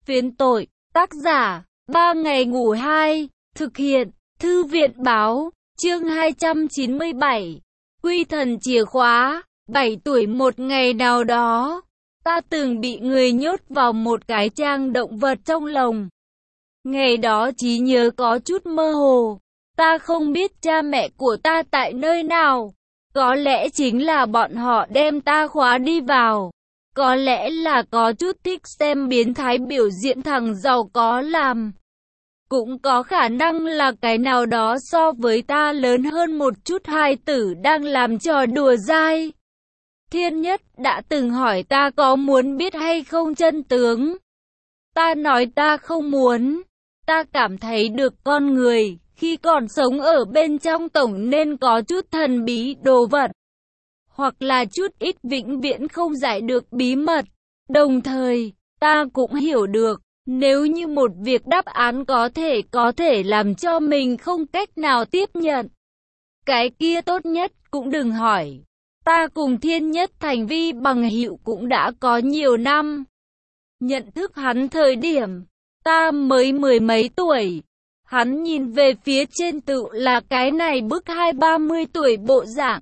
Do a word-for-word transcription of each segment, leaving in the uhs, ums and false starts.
Phiến tội, tác giả, ba ngày ngủ hai, thực hiện, Thư viện Báo, chương hai trăm chín mươi bảy, Quy thần chìa khóa. Bảy tuổi một ngày nào đó, ta từng bị người nhốt vào một cái trang động vật trong lồng. Ngày đó trí nhớ có chút mơ hồ, ta không biết cha mẹ của ta tại nơi nào. Có lẽ chính là bọn họ đem ta khóa đi vào. Có lẽ là có chút thích xem biến thái biểu diễn thằng giàu có làm. Cũng có khả năng là cái nào đó so với ta lớn hơn một chút hài tử đang làm trò đùa dai. Thiên Nhất đã từng hỏi ta có muốn biết hay không chân tướng. Ta nói ta không muốn. Ta cảm thấy được con người, khi còn sống ở bên trong tổng nên có chút thần bí đồ vật. Hoặc là chút ít vĩnh viễn không giải được bí mật. Đồng thời, ta cũng hiểu được, nếu như một việc đáp án có thể có thể làm cho mình không cách nào tiếp nhận, cái kia tốt nhất cũng đừng hỏi. Ta cùng Thiên Nhất thành vi bằng hữu cũng đã có nhiều năm. Nhận thức hắn thời điểm, ta mới mười mấy tuổi. Hắn nhìn về phía trên tự là cái này bức hai ba mươi tuổi bộ dạng.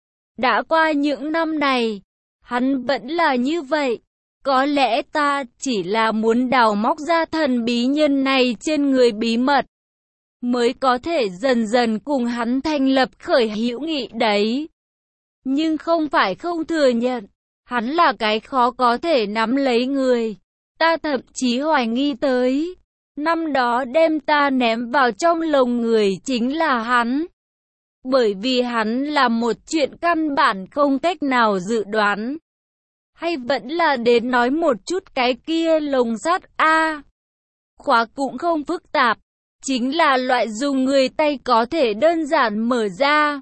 Đã qua những năm này, hắn vẫn là như vậy. Có lẽ ta chỉ là muốn đào móc ra thần bí nhân này trên người bí mật, mới có thể dần dần cùng hắn thành lập khởi hữu nghị đấy. Nhưng không phải không thừa nhận, hắn là cái khó có thể nắm lấy người. Ta thậm chí hoài nghi tới, năm đó đem ta ném vào trong lồng người chính là hắn. Bởi vì hắn là một chuyện căn bản không cách nào dự đoán. Hay vẫn là đến nói một chút cái kia lồng sắt a à, khóa cũng không phức tạp, chính là loại dùng người tay có thể đơn giản mở ra.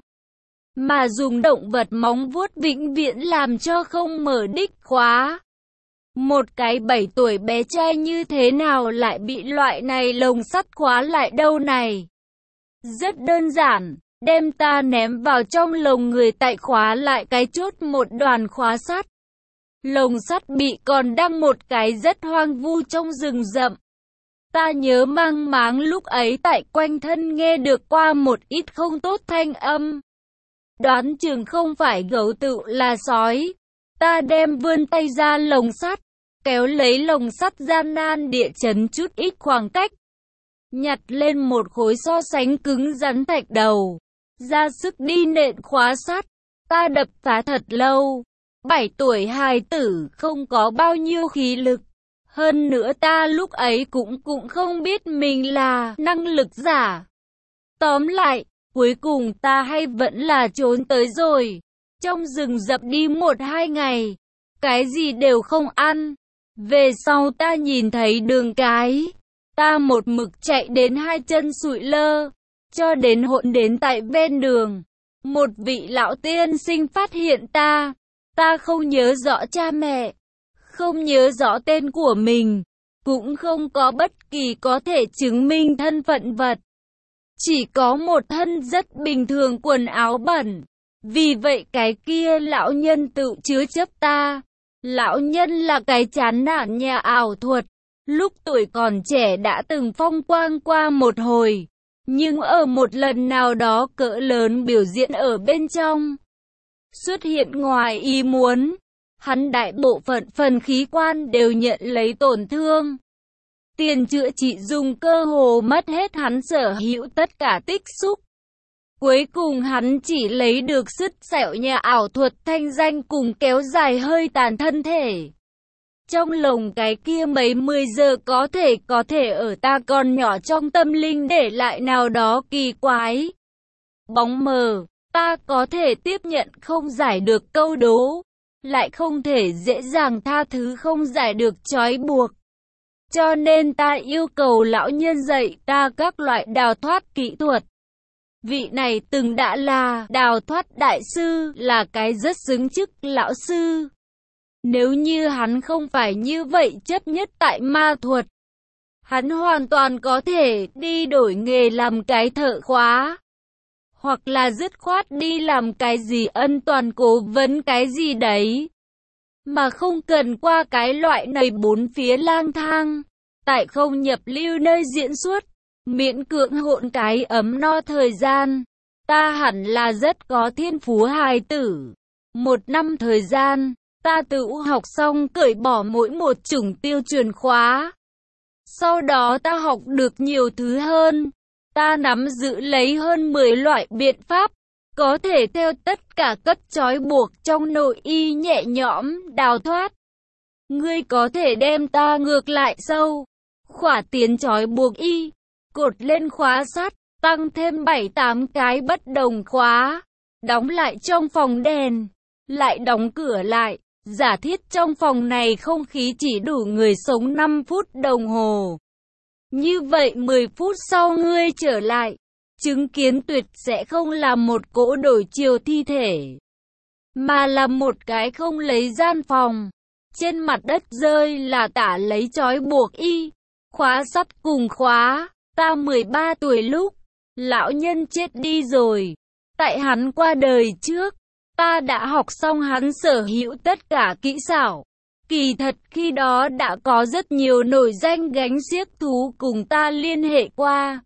Mà dùng động vật móng vuốt vĩnh viễn làm cho không mở đích khóa. Một cái bảy tuổi bé trai như thế nào lại bị loại này lồng sắt khóa lại đâu này? Rất đơn giản, đem ta ném vào trong lồng người tại khóa lại cái chốt một đoàn khóa sắt. Lồng sắt bị còn đang một cái rất hoang vu trong rừng rậm. Ta nhớ mang máng lúc ấy tại quanh thân nghe được qua một ít không tốt thanh âm. Đoán chừng không phải gấu tự là sói. Ta đem vươn tay ra lồng sắt, kéo lấy lồng sắt gian nan địa chấn chút ít khoảng cách. Nhặt lên một khối so sánh cứng rắn thạch đầu, ra sức đi nện khóa sắt. Ta đập phá thật lâu. Bảy tuổi hài tử không có bao nhiêu khí lực. Hơn nữa ta lúc ấy cũng cũng không biết mình là năng lực giả. Tóm lại, cuối cùng ta hay vẫn là trốn tới rồi. Trong rừng rậm đi một hai ngày, cái gì đều không ăn. Về sau ta nhìn thấy đường cái, ta một mực chạy đến hai chân sụi lơ, cho đến hỗn đến tại ven đường. Một vị lão tiên sinh phát hiện ta. Ta không nhớ rõ cha mẹ, không nhớ rõ tên của mình, cũng không có bất kỳ có thể chứng minh thân phận vật. Chỉ có một thân rất bình thường quần áo bẩn. Vì vậy cái kia lão nhân tự chứa chấp ta. Lão nhân là cái chán nản nhà ảo thuật. Lúc tuổi còn trẻ đã từng phong quang qua một hồi. Nhưng ở một lần nào đó cỡ lớn biểu diễn ở bên trong, xuất hiện ngoài ý muốn, hắn đại bộ phận phần khí quan đều nhận lấy tổn thương. Tiền chữa trị dùng cơ hồ mất hết hắn sở hữu tất cả tích xúc. Cuối cùng hắn chỉ lấy được sứt sẹo nhà ảo thuật thanh danh cùng kéo dài hơi tàn thân thể. Trong lồng cái kia mấy mươi giờ có thể có thể ở ta còn nhỏ trong tâm linh để lại nào đó kỳ quái. Bóng mờ. Ta có thể tiếp nhận không giải được câu đố, lại không thể dễ dàng tha thứ không giải được trói buộc. Cho nên ta yêu cầu lão nhân dạy ta các loại đào thoát kỹ thuật. Vị này từng đã là đào thoát đại sư, là cái rất xứng chức lão sư. Nếu như hắn không phải như vậy chấp nhất tại ma thuật, hắn hoàn toàn có thể đi đổi nghề làm cái thợ khóa. Hoặc là dứt khoát đi làm cái gì ân toàn cố vấn cái gì đấy. Mà không cần qua cái loại này bốn phía lang thang. tại không nhập lưu nơi diễn xuất, miễn cưỡng hỗn cái ấm no thời gian. Ta hẳn là rất có thiên phú hài tử. Một năm thời gian, ta tự học xong cởi bỏ mỗi một chủng tiêu chuẩn khóa. Sau đó ta học được nhiều thứ hơn. Ta nắm giữ lấy hơn mười loại biện pháp, có thể theo tất cả cất trói buộc trong nội y nhẹ nhõm đào thoát. Ngươi có thể đem ta ngược lại sâu, khỏa tiến trói buộc y, cột lên khóa sắt, tăng thêm bảy tám cái bất đồng khóa, đóng lại trong phòng đèn, lại đóng cửa lại. Giả thiết trong phòng này không khí chỉ đủ người sống năm phút đồng hồ. Như vậy mười phút sau ngươi trở lại, chứng kiến tuyệt sẽ không là một cỗ đổi chiều thi thể, mà là một cái không lấy gian phòng. Trên mặt đất rơi là tả lấy trói buộc y, khóa sắt cùng khóa. Ta mười ba tuổi lúc, lão nhân chết đi rồi. Tại hắn qua đời trước, ta đã học xong hắn sở hữu tất cả kỹ xảo. Kỳ thật khi đó đã có rất nhiều nổi danh gánh xiếc thú cùng ta liên hệ qua.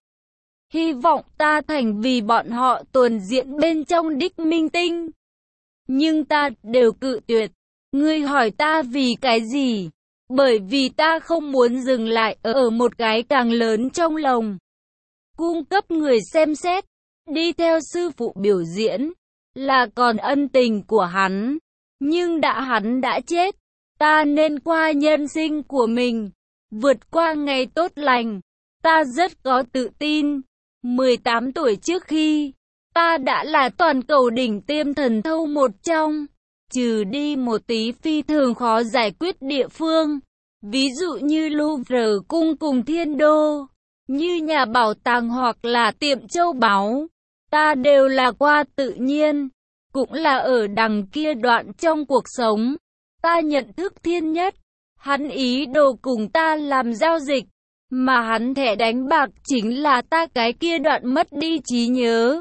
Hy vọng ta thành vì bọn họ tuần diễn bên trong đích minh tinh. Nhưng ta đều cự tuyệt. Ngươi hỏi ta vì cái gì? Bởi vì ta không muốn dừng lại ở một cái càng lớn trong lòng. Cung cấp người xem xét, đi theo sư phụ biểu diễn, là còn ân tình của hắn. Nhưng đã hắn đã chết, ta nên qua nhân sinh của mình, vượt qua ngày tốt lành. Ta rất có tự tin. mười tám tuổi trước khi, ta đã là toàn cầu đỉnh tiêm thần thâu một trong, trừ đi một tí phi thường khó giải quyết địa phương. Ví dụ như Louvre cung cùng Thiên Đô, như nhà bảo tàng hoặc là tiệm châu báu. Ta đều là qua tự nhiên, cũng là ở đằng kia đoạn trong cuộc sống. Ta nhận thức Thiên Nhất, hắn ý đồ cùng ta làm giao dịch, mà hắn thẻ đánh bạc chính là ta cái kia đoạn mất đi trí nhớ.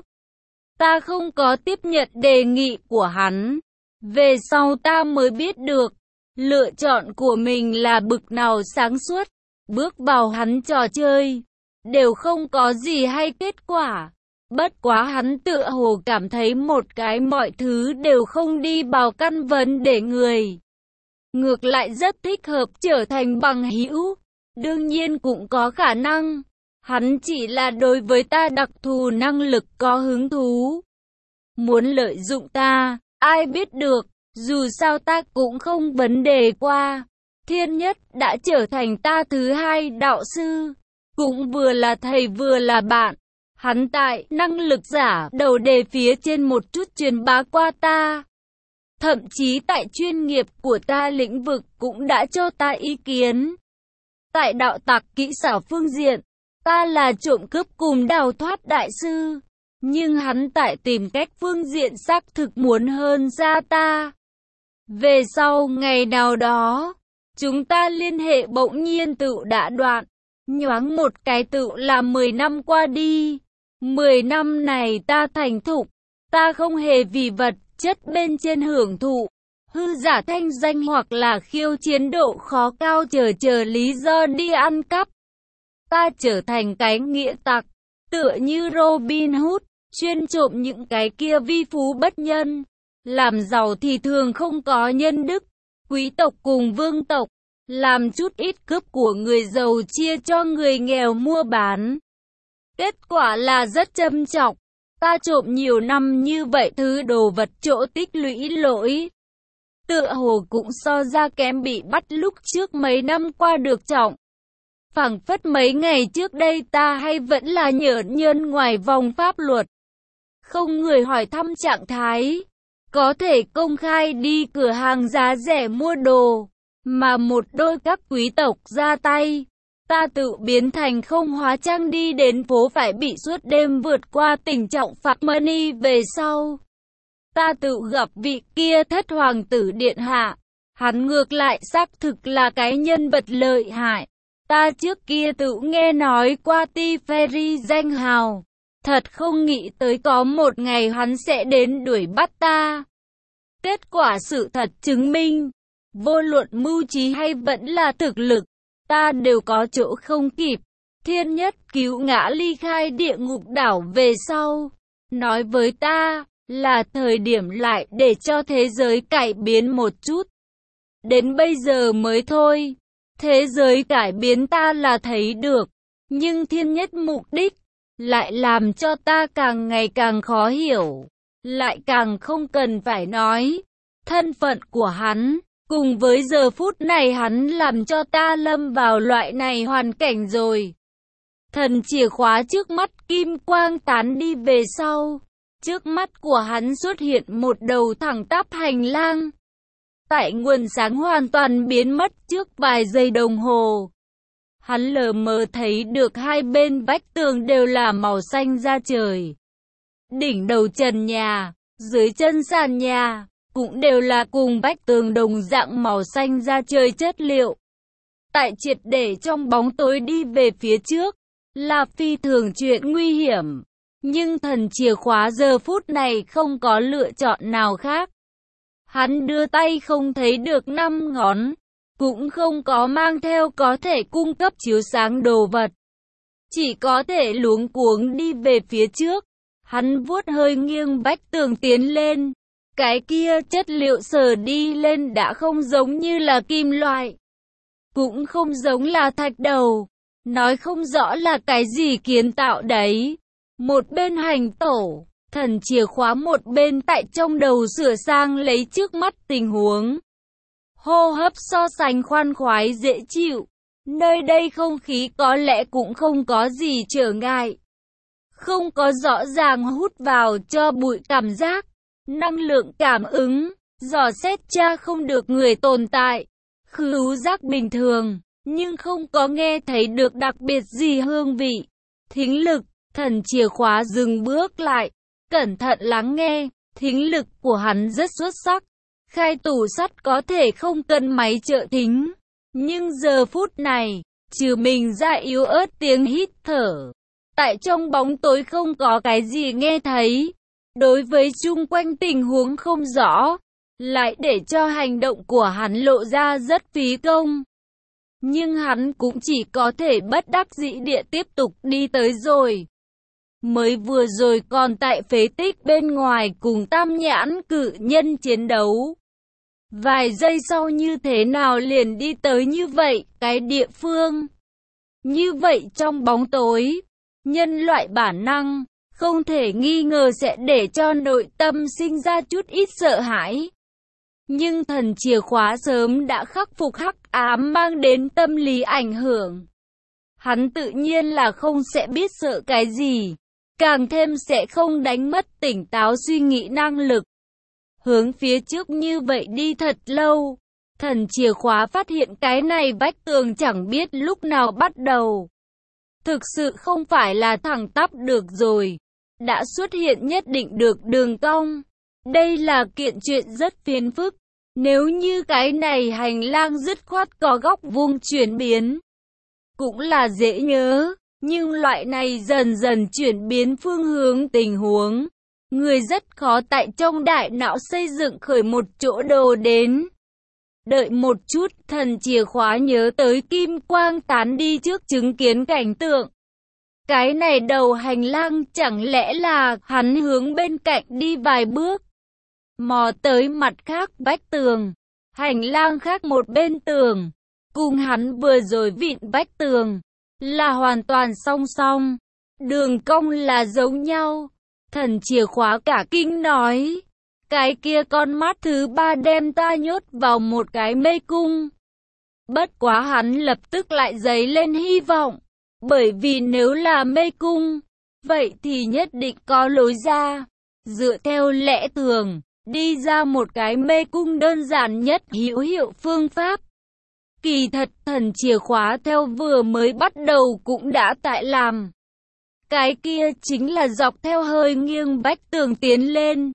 Ta không có tiếp nhận đề nghị của hắn. Về sau ta mới biết được, lựa chọn của mình là bực nào sáng suốt. Bước vào hắn trò chơi, đều không có gì hay kết quả. Bất quá hắn tựa hồ cảm thấy một cái mọi thứ đều không đi vào căn vấn để người. Ngược lại rất thích hợp trở thành bằng hữu. Đương nhiên cũng có khả năng, hắn chỉ là đối với ta đặc thù năng lực có hứng thú. Muốn lợi dụng ta, ai biết được, dù sao ta cũng không vấn đề qua. Thiên Nhất đã trở thành ta thứ hai đạo sư, cũng vừa là thầy vừa là bạn. Hắn tại năng lực giả đầu đề phía trên một chút truyền bá qua ta. Thậm chí tại chuyên nghiệp của ta lĩnh vực cũng đã cho ta ý kiến. Tại đạo tặc kỹ xảo phương diện, ta là trộm cướp cùng đào thoát đại sư. Nhưng hắn tại tìm cách phương diện xác thực muốn hơn ra ta. Về sau ngày nào đó, chúng ta liên hệ bỗng nhiên tự đã đoạn. Nhoáng một cái tự là mười năm qua đi. mười năm này ta thành thục. Ta không hề vì vật chất bên trên hưởng thụ, hư giả thanh danh hoặc là khiêu chiến độ khó cao chờ chờ lý do đi ăn cắp. Ta trở thành cái nghĩa tặc, tựa như Robin Hood, chuyên trộm những cái kia vi phú bất nhân. Làm giàu thì thường không có nhân đức, quý tộc cùng vương tộc, làm chút ít cướp của người giàu chia cho người nghèo mua bán. Kết quả là rất châm chọc. Ta trộm nhiều năm như vậy thứ đồ vật chỗ tích lũy lỗi. Tựa hồ cũng so ra kém bị bắt lúc trước mấy năm qua được trọng. Phảng phất mấy ngày trước đây ta hay vẫn là nhởn nhơn ngoài vòng pháp luật. Không người hỏi thăm trạng thái. Có thể công khai đi cửa hàng giá rẻ mua đồ. Mà một đôi các quý tộc ra tay. Ta tự biến thành không hóa trang đi đến phố phải bị suốt đêm vượt qua tình trọng phạt money về sau. Ta tự gặp vị kia thất hoàng tử điện hạ. Hắn ngược lại xác thực là cái nhân vật lợi hại. Ta trước kia tự nghe nói qua Ti Ferry danh hào. Thật không nghĩ tới có một ngày hắn sẽ đến đuổi bắt ta. Kết quả sự thật chứng minh, vô luận mưu trí hay vẫn là thực lực, ta đều có chỗ không kịp. Thiên Nhất cứu ngã ly khai địa ngục đảo về sau, nói với ta, là thời điểm lại để cho thế giới cải biến một chút. Đến bây giờ mới thôi, thế giới cải biến ta là thấy được, nhưng Thiên Nhất mục đích, lại làm cho ta càng ngày càng khó hiểu, lại càng không cần phải nói. Thân phận của hắn, cùng với giờ phút này hắn làm cho ta lâm vào loại này hoàn cảnh rồi. Thần chìa khóa trước mắt kim quang tán đi về sau. Trước mắt của hắn xuất hiện một đầu thẳng tắp hành lang. Tại nguồn sáng hoàn toàn biến mất trước vài giây đồng hồ. Hắn lờ mờ thấy được hai bên vách tường đều là màu xanh da trời. Đỉnh đầu trần nhà, dưới chân sàn nhà, cũng đều là cùng vách tường đồng dạng màu xanh da trời chất liệu. Tại triệt để trong bóng tối đi về phía trước, là phi thường chuyện nguy hiểm. Nhưng thần chìa khóa giờ phút này không có lựa chọn nào khác. Hắn đưa tay không thấy được năm ngón, cũng không có mang theo có thể cung cấp chiếu sáng đồ vật. Chỉ có thể luống cuống đi về phía trước. Hắn vuốt hơi nghiêng vách tường tiến lên. Cái kia chất liệu sờ đi lên đã không giống như là kim loại, cũng không giống là thạch đầu. Nói không rõ là cái gì kiến tạo đấy. Một bên hành tổ, thần chìa khóa một bên tại trong đầu sửa sang lấy trước mắt tình huống. Hô hấp so sánh khoan khoái dễ chịu. Nơi đây không khí có lẽ cũng không có gì trở ngại. Không có rõ ràng hút vào cho bụi cảm giác. Năng lượng cảm ứng, dò xét tra không được người tồn tại. Khứu giác bình thường, nhưng không có nghe thấy được đặc biệt gì hương vị. Thính lực, thần chìa khóa dừng bước lại, cẩn thận lắng nghe. Thính lực của hắn rất xuất sắc. Khai tủ sắt có thể không cần máy trợ thính, nhưng giờ phút này, trừ mình ra yếu ớt tiếng hít thở, tại trong bóng tối không có cái gì nghe thấy. Đối với chung quanh tình huống không rõ, lại để cho hành động của hắn lộ ra rất phí công. Nhưng hắn cũng chỉ có thể bất đắc dĩ địa tiếp tục đi tới rồi. Mới vừa rồi còn tại phế tích bên ngoài cùng tam nhãn cự nhân chiến đấu. Vài giây sau như thế nào liền đi tới như vậy, cái địa phương. Như vậy trong bóng tối, nhân loại bản năng, không thể nghi ngờ sẽ để cho nội tâm sinh ra chút ít sợ hãi. Nhưng thần chìa khóa sớm đã khắc phục hắc ám mang đến tâm lý ảnh hưởng. Hắn tự nhiên là không sẽ biết sợ cái gì, càng thêm sẽ không đánh mất tỉnh táo suy nghĩ năng lực. Hướng phía trước như vậy đi thật lâu, thần chìa khóa phát hiện cái này vách tường chẳng biết lúc nào bắt đầu. Thực sự không phải là thẳng tắp được rồi, đã xuất hiện nhất định được đường cong. Đây là kiện chuyện rất phiền phức. Nếu như cái này hành lang dứt khoát có góc vuông chuyển biến, cũng là dễ nhớ. Nhưng loại này dần dần chuyển biến phương hướng tình huống, người rất khó tại trong đại não xây dựng khởi một chỗ đồ đến. Đợi một chút, thần chìa khóa nhớ tới kim quang tán đi trước chứng kiến cảnh tượng. Cái này đầu hành lang chẳng lẽ là hắn hướng bên cạnh đi vài bước, mò tới mặt khác vách tường, hành lang khác một bên tường, cùng hắn vừa rồi vịn vách tường, là hoàn toàn song song, đường cong là giống nhau. Thần chìa khóa cả kinh nói, cái kia con mắt thứ ba đem ta nhốt vào một cái mê cung. Bất quá hắn lập tức lại dấy lên hy vọng, bởi vì nếu là mê cung, vậy thì nhất định có lối ra. Dựa theo lẽ thường, đi ra một cái mê cung đơn giản nhất hữu hiệu phương pháp. Kỳ thật thần chìa khóa theo vừa mới bắt đầu cũng đã tại làm. Cái kia chính là dọc theo hơi nghiêng vách tường tiến lên.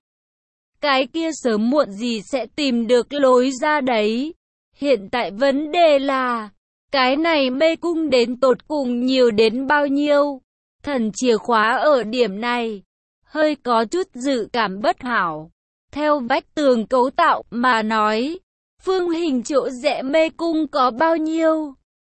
Cái kia sớm muộn gì sẽ tìm được lối ra đấy. Hiện tại vấn đề là, cái này mê cung đến tột cùng nhiều đến bao nhiêu? Thần chìa khóa ở điểm này, hơi có chút dự cảm bất hảo. Theo vách tường cấu tạo mà nói, phương hình chỗ rẽ mê cung có bao nhiêu?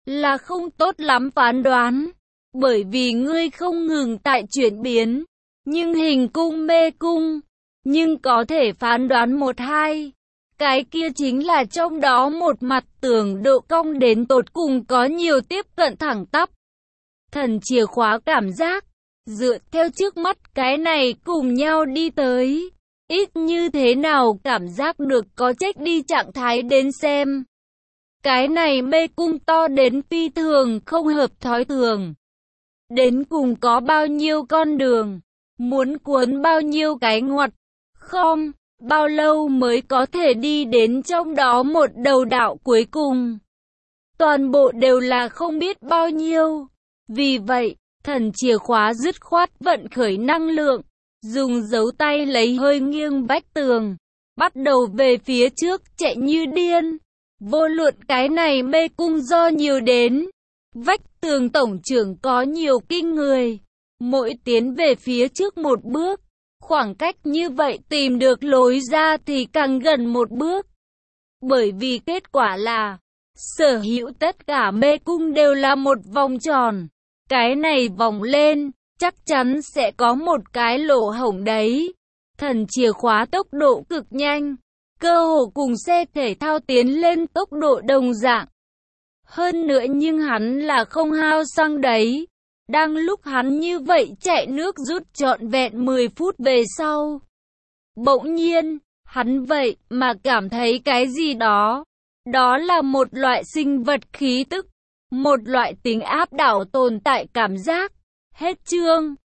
là không tốt lắm phán đoán, bởi vì ngươi không ngừng tại chuyển biến, nhưng hình cung mê cung, nhưng có thể phán đoán một hai. Cái kia chính là trong đó một mặt tường độ cong đến tột cùng có nhiều tiếp cận thẳng tắp. Thần chìa khóa cảm giác, dựa theo trước mắt cái này cùng nhau đi tới. Ít như thế nào cảm giác được có trách đi trạng thái đến xem. Cái này mê cung to đến phi thường không hợp thói thường. Đến cùng có bao nhiêu con đường, muốn cuốn bao nhiêu cái ngoặt, không, bao lâu mới có thể đi đến trong đó một đầu đạo cuối cùng. Toàn bộ đều là không biết bao nhiêu. Vì vậy, thần chìa khóa dứt khoát vận khởi năng lượng, dùng dấu tay lấy hơi nghiêng vách tường, bắt đầu về phía trước chạy như điên. Vô luận cái này mê cung do nhiều đến, vách tường tổng trưởng có nhiều kinh người. Mỗi tiến về phía trước một bước, khoảng cách như vậy tìm được lối ra thì càng gần một bước. Bởi vì kết quả là, sở hữu tất cả mê cung đều là một vòng tròn. Cái này vòng lên, chắc chắn sẽ có một cái lỗ hổng đấy. Thần chìa khóa tốc độ cực nhanh, cơ hồ cùng xe thể thao tiến lên tốc độ đồng dạng. Hơn nữa nhưng hắn là không hao xăng đấy. Đang lúc hắn như vậy chạy nước rút trọn vẹn mười phút về sau. Bỗng nhiên, hắn vậy mà cảm thấy cái gì đó. Đó là một loại sinh vật khí tức, một loại tính áp đảo tồn tại cảm giác. Hết chương.